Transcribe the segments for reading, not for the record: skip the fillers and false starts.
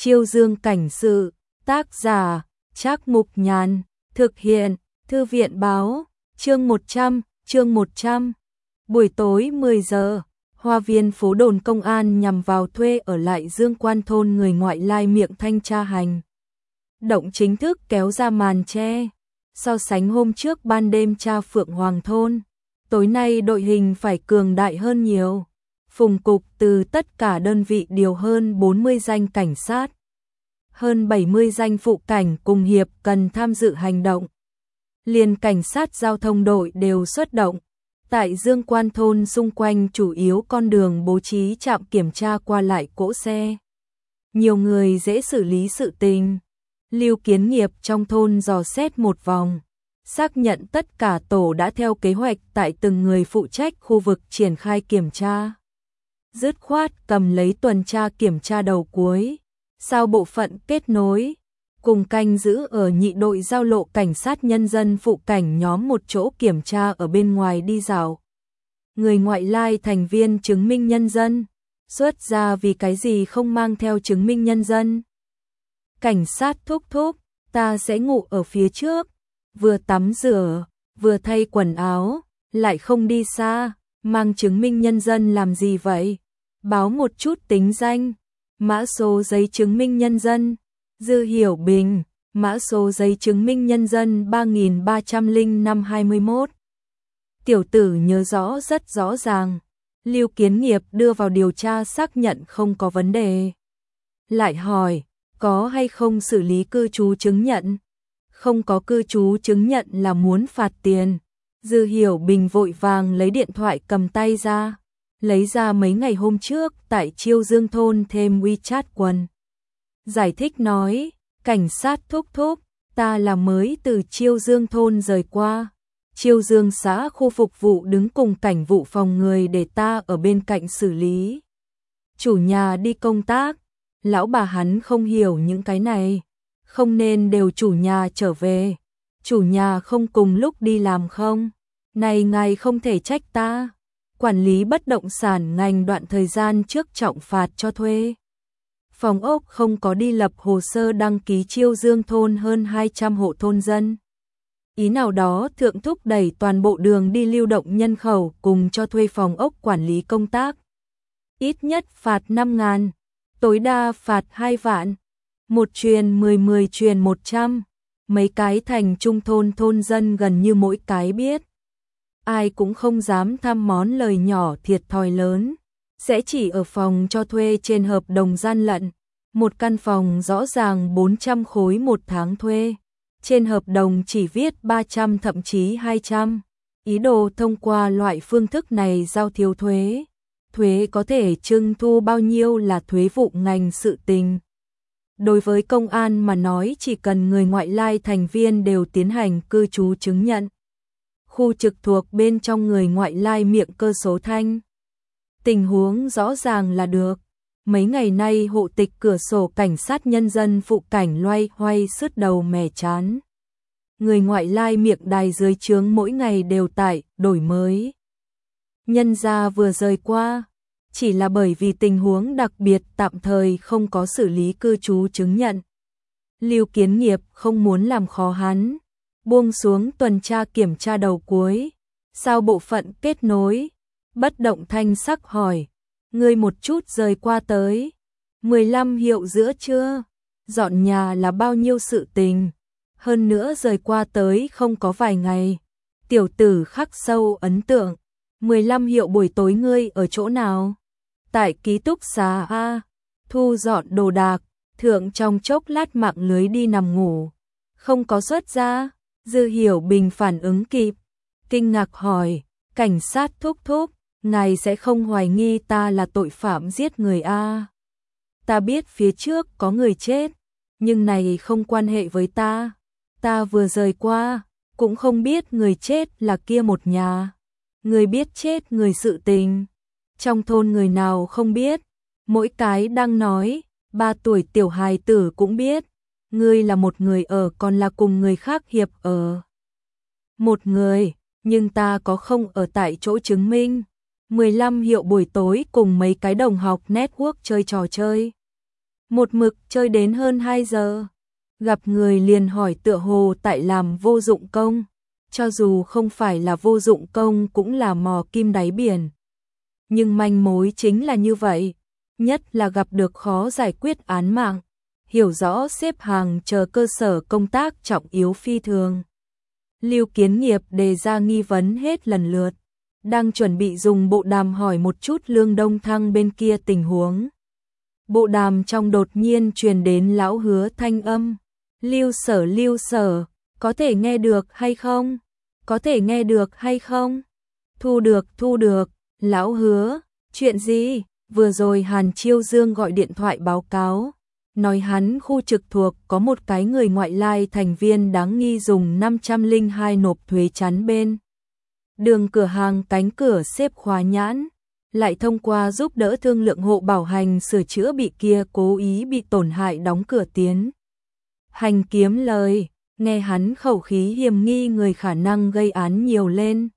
Chiêu Dương cảnh sự, tác giả, Trác Mục Nhàn, thực hiện, Thư viện báo, chương 100. Buổi tối 10 giờ, Hoa viên phố đồn công an nhằm vào thuê ở lại Dương Quan thôn người ngoại lai miệng thanh tra hành động chính thức kéo ra màn che. So sánh hôm trước ban đêm tra Phượng Hoàng thôn, tối nay đội hình phải cường đại hơn nhiều. Phùng cục từ tất cả đơn vị điều hơn 40 danh cảnh sát, hơn 70 danh phụ cảnh cùng hiệp cần tham dự hành động. Liền cảnh sát giao thông đội đều xuất động. Tại Dương Quan thôn xung quanh chủ yếu con đường bố trí trạm kiểm tra qua lại cỗ xe. Nhiều người dễ xử lý sự tình. Lưu Kiến Nghiệp trong thôn dò xét một vòng, xác nhận tất cả tổ đã theo kế hoạch tại từng người phụ trách khu vực triển khai kiểm tra. Dứt khoát cầm lấy tuần tra kiểm tra đầu cuối, sao bộ phận kết nối, cùng canh giữ ở nhị đội giao lộ cảnh sát nhân dân phụ cảnh nhóm một chỗ kiểm tra ở bên ngoài đi dạo. Người ngoại lai thành viên chứng minh nhân dân, xuất ra vì cái gì không mang theo chứng minh nhân dân. Cảnh sát thúc, ta sẽ ngủ ở phía trước, vừa tắm rửa, vừa thay quần áo, lại không đi xa, mang chứng minh nhân dân làm gì vậy? Báo một chút tính danh, mã số giấy chứng minh nhân dân, Dư Hiểu Bình, mã số giấy chứng minh nhân dân 330521. Tiểu tử nhớ rõ rất rõ ràng, Lưu Kiến Nghiệp đưa vào điều tra xác nhận không có vấn đề. Lại hỏi, có hay không xử lý cư trú chứng nhận? Không có cư trú chứng nhận là muốn phạt tiền. Dư Hiểu Bình vội vàng lấy điện thoại cầm tay ra, lấy ra mấy ngày hôm trước tại Chiêu Dương thôn thêm WeChat quần. Giải thích nói, cảnh sát thúc, ta là mới từ Chiêu Dương thôn rời qua. Chiêu Dương xã khu phục vụ đứng cùng cảnh vụ phòng người để ta ở bên cạnh xử lý. Chủ nhà đi công tác, lão bà hắn không hiểu những cái này, không nên đều chủ nhà trở về. Chủ nhà không cùng lúc đi làm không? Này ngài không thể trách ta. Quản lý bất động sản ngành đoạn thời gian trước trọng phạt cho thuê. Phòng ốc không có đi lập hồ sơ đăng ký Chiêu Dương thôn hơn 200 hộ thôn dân. Ý nào đó thượng thúc đẩy toàn bộ đường đi lưu động nhân khẩu cùng cho thuê phòng ốc quản lý công tác. Ít nhất phạt 5.000, tối đa phạt 2 vạn. Một truyền 10 truyền 100. Mấy cái thành trung thôn thôn dân gần như mỗi cái biết. Ai cũng không dám tham món lời nhỏ thiệt thòi lớn. Sẽ chỉ ở phòng cho thuê trên hợp đồng gian lận. Một căn phòng rõ ràng 400 khối một tháng thuê. Trên hợp đồng chỉ viết 300 thậm chí 200. Ý đồ thông qua loại phương thức này giao thiếu thuế. Thuế có thể trưng thu bao nhiêu là thuế vụ ngành sự tình. Đối với công an mà nói chỉ cần người ngoại lai thành viên đều tiến hành cư trú chứng nhận. Khu trực thuộc bên trong người ngoại lai miệng cơ số thanh. Tình huống rõ ràng là được. Mấy ngày nay hộ tịch cửa sổ cảnh sát nhân dân phụ cảnh loay hoay sứt đầu mẻ chán. Người ngoại lai miệng đài dưới trướng mỗi ngày đều tại đổi mới. Nhân gia vừa rời qua, chỉ là bởi vì tình huống đặc biệt tạm thời không có xử lý cư trú chứng nhận. Lưu Kiến Nghiệp không muốn làm khó hắn, buông xuống tuần tra kiểm tra đầu cuối, sao bộ phận kết nối, bất động thanh sắc hỏi, ngươi một chút rời qua tới, 15 hiệu giữa trưa, dọn nhà là bao nhiêu sự tình, hơn nữa rời qua tới không có vài ngày, tiểu tử khắc sâu ấn tượng, 15 hiệu buổi tối ngươi ở chỗ nào? Tại ký túc xá A, thu dọn đồ đạc, thượng trong chốc lát mạng lưới đi nằm ngủ, không có xuất ra. Dư Hiểu Bình phản ứng kịp, kinh ngạc hỏi, cảnh sát thúc, ngài sẽ không hoài nghi ta là tội phạm giết người a? Ta biết phía trước có người chết, nhưng này không quan hệ với ta. Ta vừa rời qua, cũng không biết người chết là kia một nhà. Người biết chết người sự tình. Trong thôn người nào không biết, mỗi cái đang nói, 3 tuổi tiểu hài tử cũng biết. Ngươi là một người ở còn là cùng người khác hiệp ở. Một người, nhưng ta có không ở tại chỗ chứng minh. 15 hiệu buổi tối cùng mấy cái đồng học network chơi trò chơi. một mực chơi đến hơn 2 giờ. Gặp người liền hỏi tựa hồ tại làm vô dụng công, cho dù không phải là vô dụng công cũng là mò kim đáy biển. Nhưng manh mối chính là như vậy, nhất là gặp được khó giải quyết án mạng, hiểu rõ xếp hàng chờ cơ sở công tác trọng yếu phi thường. Lưu Kiến Nghiệp đề ra nghi vấn hết lần lượt, đang chuẩn bị dùng bộ đàm hỏi một chút Lương Đông Thăng bên kia tình huống. Bộ đàm trong đột nhiên truyền đến lão Hứa thanh âm. Lưu Sở, có thể nghe được hay không? Có thể nghe được hay không? Thu được, lão Hứa, chuyện gì? Vừa rồi Hàn Chiêu Dương gọi điện thoại báo cáo, nói hắn khu trực thuộc có một cái người ngoại lai thành viên đáng nghi dùng 502 nộp thuế chắn bên đường cửa hàng cánh cửa xếp khóa nhãn, lại thông qua giúp đỡ thương lượng hộ bảo hành sửa chữa bị kia cố ý bị tổn hại đóng cửa tiến hành kiếm lời, nghe hắn khẩu khí hiểm nghi người khả năng gây án nhiều lên.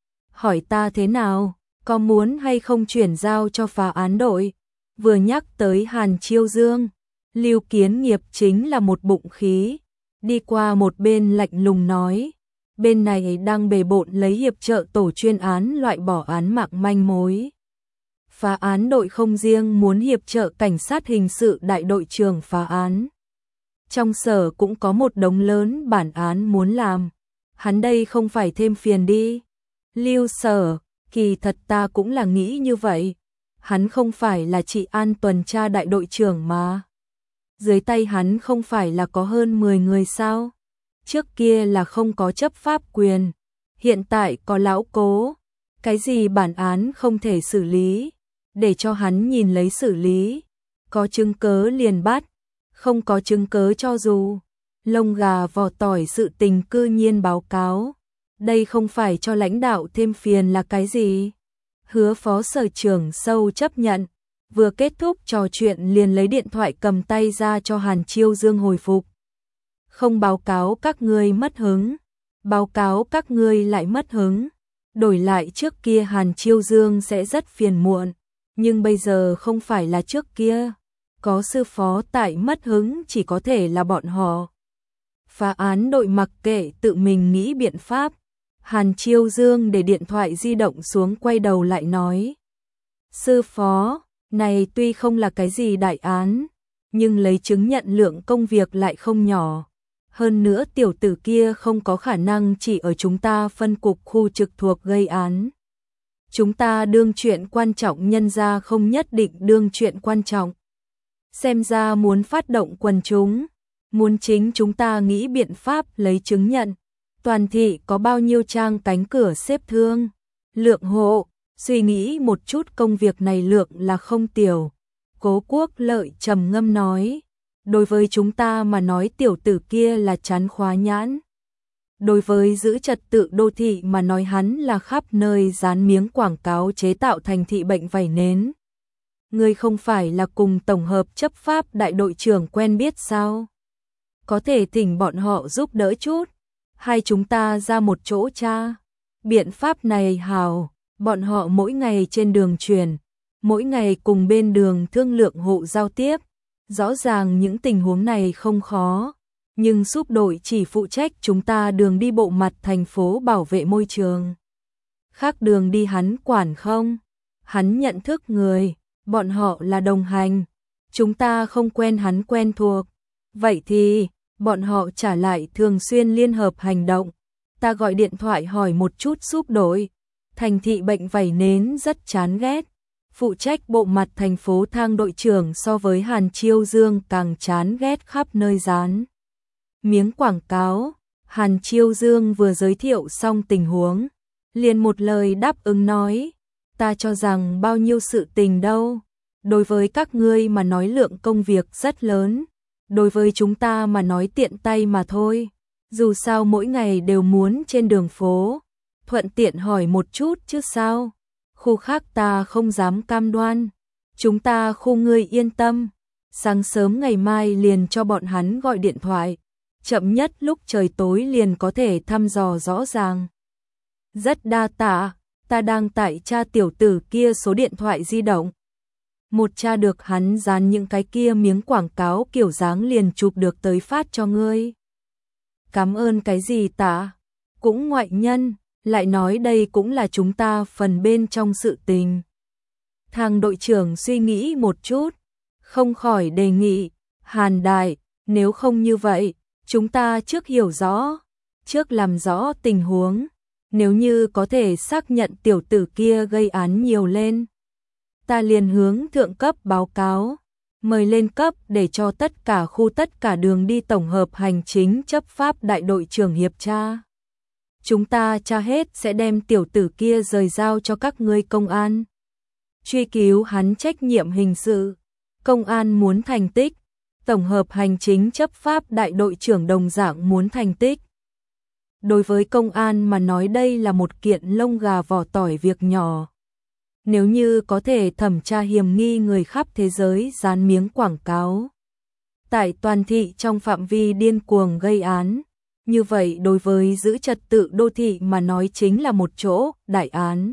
Hỏi ta thế nào, có muốn hay không chuyển giao cho phá án đội? Vừa nhắc tới Hàn Chiêu Dương, Lưu Kiến Nghiệp chính là một bụng khí, đi qua một bên lạnh lùng nói, bên này đang bề bộn lấy hiệp trợ tổ chuyên án loại bỏ án mạng manh mối. Phá án đội không riêng muốn hiệp trợ cảnh sát hình sự đại đội trưởng phá án. Trong sở cũng có một đống lớn bản án muốn làm. Hắn đây không phải thêm phiền đi. Lưu Sở, kỳ thật ta cũng là nghĩ như vậy. Hắn không phải là trị an tuần tra đại đội trưởng mà. Dưới tay hắn không phải là có hơn 10 người sao? Trước kia là không có chấp pháp quyền. Hiện tại có lão Cố. Cái gì bản án không thể xử lý. Để cho hắn nhìn lấy xử lý. Có chứng cớ liền bắt. Không có chứng cớ cho dù lông gà vỏ tỏi sự tình cư nhiên báo cáo. Đây không phải cho lãnh đạo thêm phiền là cái gì? Hứa phó sở trưởng sâu chấp nhận. Vừa kết thúc trò chuyện liền lấy điện thoại cầm tay ra cho Hàn Chiêu Dương hồi phục. Không báo cáo các ngươi mất hứng. Báo cáo các ngươi lại mất hứng. Đổi lại trước kia Hàn Chiêu Dương sẽ rất phiền muộn. Nhưng bây giờ không phải là trước kia. Có sư phó tại mất hứng chỉ có thể là bọn họ. Phá án đội mặc kệ tự mình nghĩ biện pháp. Hàn Chiêu Dương để điện thoại di động xuống quay đầu lại nói. Sư phó, này tuy không là cái gì đại án, nhưng lấy chứng nhận lượng công việc lại không nhỏ. Hơn nữa tiểu tử kia không có khả năng chỉ ở chúng ta phân cục khu trực thuộc gây án. Chúng ta đương chuyện quan trọng nhân ra không nhất định đương chuyện quan trọng. Xem ra muốn phát động quần chúng, muốn chính chúng ta nghĩ biện pháp lấy chứng nhận. Toàn thị có bao nhiêu trang cánh cửa xếp thương, lượng hộ, suy nghĩ một chút công việc này lượng là không tiểu. Cố Quốc Lợi trầm ngâm nói, đối với chúng ta mà nói tiểu tử kia là chắn khóa nhãn. Đối với giữ trật tự đô thị mà nói hắn là khắp nơi dán miếng quảng cáo chế tạo thành thị bệnh vảy nến. Ngươi không phải là cùng tổng hợp chấp pháp đại đội trưởng quen biết sao? Có thể thỉnh bọn họ giúp đỡ chút. Hai chúng ta ra một chỗ tra. Biện pháp này hào, bọn họ mỗi ngày trên đường truyền, mỗi ngày cùng bên đường thương lượng hộ giao tiếp. Rõ ràng những tình huống này không khó, nhưng giúp đội chỉ phụ trách chúng ta đường đi bộ mặt thành phố bảo vệ môi trường. Khác đường đi hắn quản không? Hắn nhận thức người, bọn họ là đồng hành, chúng ta không quen hắn quen thuộc. Vậy thì, bọn họ trả lại thường xuyên liên hợp hành động. Ta gọi điện thoại hỏi một chút giúp đội. Thành thị bệnh vảy nến rất chán ghét. Phụ trách bộ mặt thành phố Thang đội trưởng so với Hàn Chiêu Dương càng chán ghét khắp nơi dán miếng quảng cáo. Hàn Chiêu Dương vừa giới thiệu xong tình huống, liền một lời đáp ứng nói, ta cho rằng bao nhiêu sự tình đâu. Đối với các ngươi mà nói lượng công việc rất lớn, đối với chúng ta mà nói tiện tay mà thôi. Dù sao mỗi ngày đều muốn trên đường phố, thuận tiện hỏi một chút chứ sao. Khu khác ta không dám cam đoan, chúng ta khu ngươi yên tâm. Sáng sớm ngày mai liền cho bọn hắn gọi điện thoại, chậm nhất lúc trời tối liền có thể thăm dò rõ ràng. Rất đa tạ, ta đang tại tra tiểu tử kia số điện thoại di động. một tra được hắn dán những cái kia miếng quảng cáo kiểu dáng liền chụp được tới phát cho ngươi. Cảm ơn cái gì tạ? Cũng ngoại nhân, lại nói đây cũng là chúng ta phần bên trong sự tình. Thằng đội trưởng suy nghĩ một chút, không khỏi đề nghị, Hàn đại, nếu không như vậy, chúng ta trước hiểu rõ, trước làm rõ tình huống, nếu như có thể xác nhận tiểu tử kia gây án nhiều lên. Ta liền hướng thượng cấp báo cáo, mời lên cấp để cho tất cả khu tất cả đường đi tổng hợp hành chính chấp pháp đại đội trưởng hiệp tra. Chúng ta tra hết sẽ đem tiểu tử kia rời giao cho các ngươi công an. Truy cứu hắn trách nhiệm hình sự. Công an muốn thành tích, tổng hợp hành chính chấp pháp đại đội trưởng đồng dạng muốn thành tích. Đối với công an mà nói đây là một kiện lông gà vỏ tỏi việc nhỏ. Nếu như có thể thẩm tra hiểm nghi người khắp thế giới dán miếng quảng cáo tại toàn thị trong phạm vi điên cuồng gây án, như vậy đối với giữ trật tự đô thị mà nói chính là một chỗ đại án.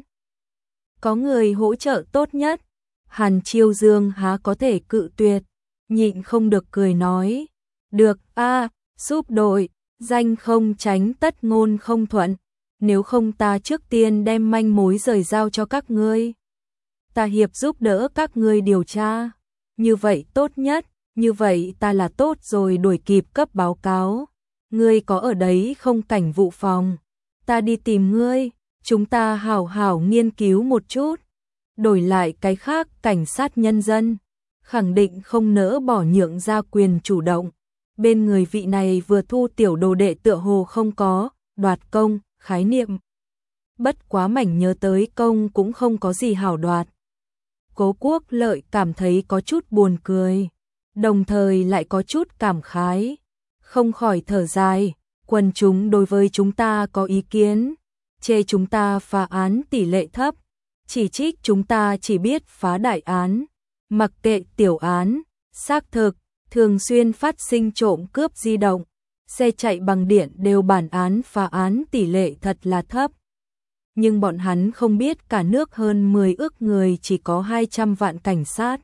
Có người hỗ trợ tốt nhất, Hàn Chiêu Dương há có thể cự tuyệt, nhịn không được cười nói, được a, giúp đội, danh không tránh tất ngôn không thuận, nếu không ta trước tiên đem manh mối rời giao cho các ngươi. Ta hiệp giúp đỡ các ngươi điều tra, như vậy tốt nhất, như vậy ta là tốt rồi đuổi kịp cấp báo cáo. Ngươi có ở đấy không cảnh vụ phòng, ta đi tìm ngươi, chúng ta hảo hảo nghiên cứu một chút. Đổi lại cái khác cảnh sát nhân dân, khẳng định không nỡ bỏ nhượng ra quyền chủ động. Bên người vị này vừa thu tiểu đồ đệ tựa hồ không có, đoạt công, khái niệm. Bất quá mảnh nhớ tới công cũng không có gì hảo đoạt. Cố Quốc Lợi cảm thấy có chút buồn cười, đồng thời lại có chút cảm khái. Không khỏi thở dài, quần chúng đối với chúng ta có ý kiến, chê chúng ta phá án tỷ lệ thấp, chỉ trích chúng ta chỉ biết phá đại án, mặc kệ tiểu án, xác thực, thường xuyên phát sinh trộm cướp di động, xe chạy bằng điện đều bản án phá án tỷ lệ thật là thấp. Nhưng bọn hắn không biết cả nước hơn 10 ước người chỉ có 200 vạn cảnh sát.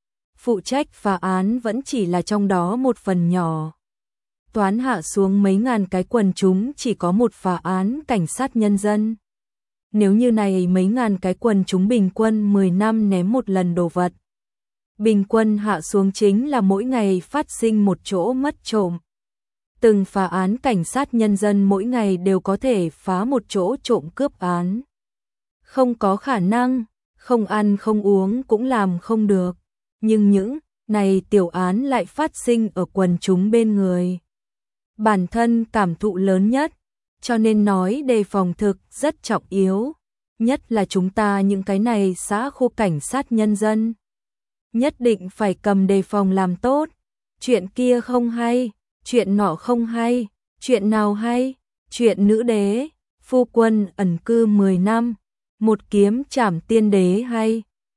Phụ trách phá án vẫn chỉ là trong đó một phần nhỏ. Toán hạ xuống mấy ngàn cái quần chúng chỉ có một phá án cảnh sát nhân dân. Nếu như này mấy ngàn cái quần chúng bình quân 10 năm ném một lần đồ vật. Bình quân hạ xuống chính là mỗi ngày phát sinh một chỗ mất trộm. Từng phá án cảnh sát nhân dân mỗi ngày đều có thể phá một chỗ trộm cướp án. Không có khả năng, không ăn không uống cũng làm không được. Nhưng những này tiểu án lại phát sinh ở quần chúng bên người. Bản thân cảm thụ lớn nhất, cho nên nói đề phòng thực rất trọng yếu. Nhất là chúng ta những cái này xã khu cảnh sát nhân dân. Nhất định phải cầm đề phòng làm tốt. Chuyện kia không hay, chuyện nọ không hay, chuyện nào hay, chuyện nữ đế, phu quân ẩn cư 10 năm, một kiếm trảm tiên đế hay.